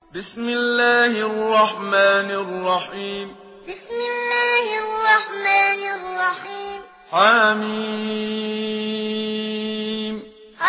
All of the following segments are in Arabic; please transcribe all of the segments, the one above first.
بسم الله الرحمن الرحيم. بسم الله الرحمن الرحيم. حميم.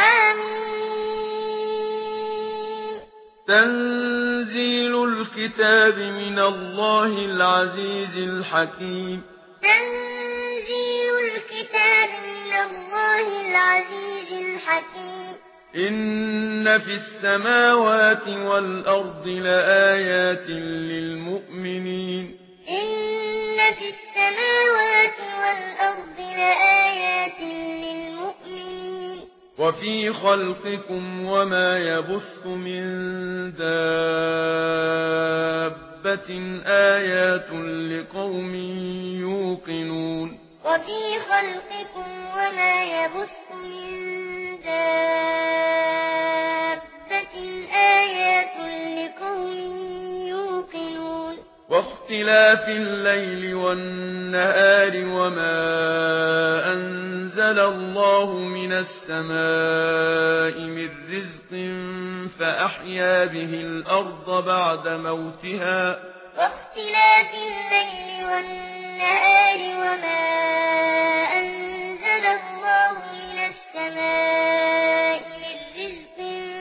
حميم. تنزيل الكتاب من الله العزيز الحكيم. تنزيل الكتاب من الله العزيز الحكيم. إن في السماوات والأرض لآيات للمؤمنين. إن في السماوات والأرض لآيات للمؤمنين. وفي خلقكم وما يبث من دابة آيات لقوم يوقنون. وفي خلقكم وما يبث من دابة آيات لقوم يوقنون. واختلاف الليل والنهار وما أنزل الله من السماء من رزق فأحيا به الأرض بعد موتها. واختلاف الليل والنهار وما أنزل الله من السماء من رزق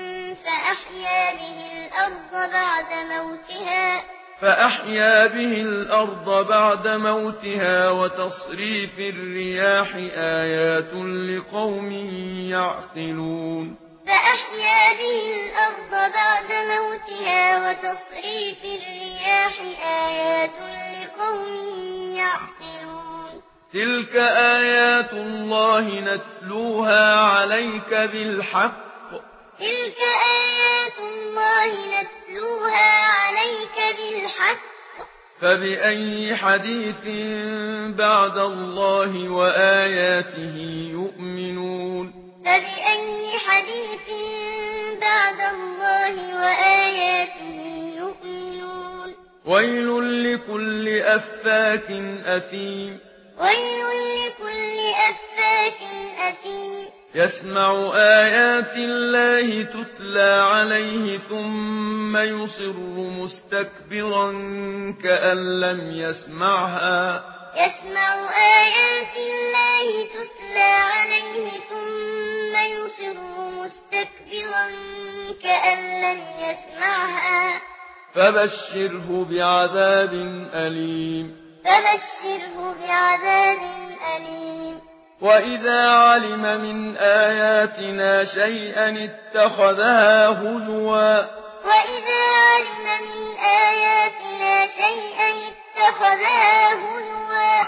فأحيا به الأرض بعد موتها وتصريف الرياح آيات لقوم يعقلون. فأحيا به الأرض بعد موتها وتصريف الرياح آيات لقوم يعقلون. تلك آيات الله نتلوها عليك بالحق. تلك آيات الله نتلوها عليك بالحق. فبأي حديث بعد الله وآياته يؤمنون. فبأي حديث بعد الله وآياته يؤمنون. ويل لكل أفاك أثيم. ويل لكل أفاك أثيم. يسمع آيات الله تتلى عليه ثم يصر مستكبرا كأن لم يسمعها. يسمع آيات الله تتلى عليه ثم يصر مستكبرا كأن لم يسمعها. فبشره بعذاب أليم. فبشره بعذاب أليم. وإذا علم من آياتنا شيئا اتخذها هزوا. وإذا علم من آياتنا شيئا اتخذها هزوا.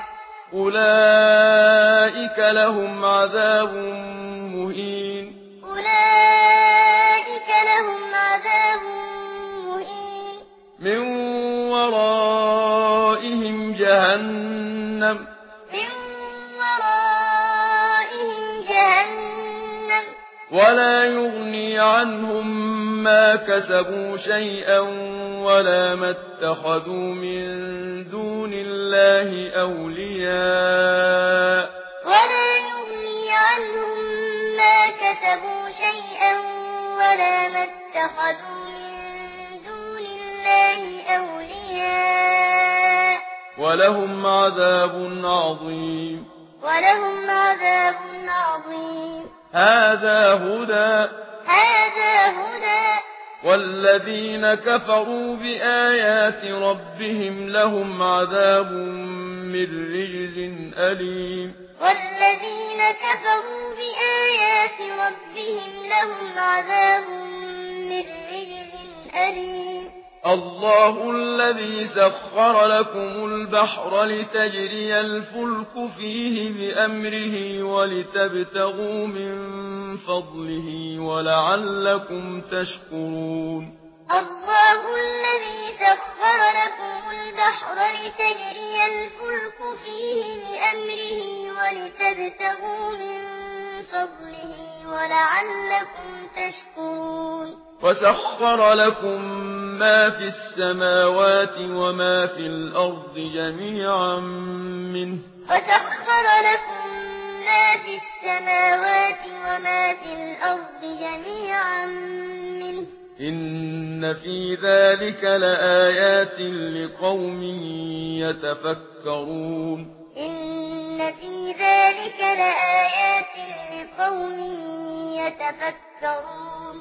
أولئك لهم عذاب مهين. أولئك لهم عذاب مهين. من ورائهم جهنم. من ورائهم جهنم. ولا يغني عنهم ما كسبوا شيئا ولا ما اتخذوا من دون الله أولياء. ولا يغني عنهم ما كسبوا شيئا ولا ما اتخذوا من دون الله أولياء. ولهم عذاب عظيم. ولهم عذاب عظيم. هذا هدى. هذا هدى. والذين كفروا بآيات ربهم لهم عذاب من رجز أليم. والذين كفروا بآيات ربهم لهم عذاب من رجز أليم. الله الذي سخر لكم البحر لتجري الفلك فيه بأمره ولتبتغوا من فضله ولعلكم تشكرون. الله الذي سخر لكم البحر لتجري الفلك فيه بأمره ولتبتغوا من فضله ولعلكم تشكرون. وسخر لكم ما في السماوات وما في الأرض جميعا منه. وسخر لكم ما في السماوات وما في الأرض جميعا منه. إن في ذلك لآيات لقوم يتفكرون إن في ذلك لآيات لقوم يتفكرون